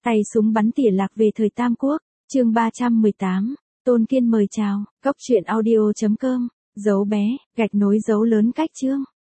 Tay súng bắn tỉa lạc về thời Tam Quốc, chương 318, Tôn Kiên mời chào, cốc truyện audio.com, dấu bé, gạch nối dấu lớn cách chương.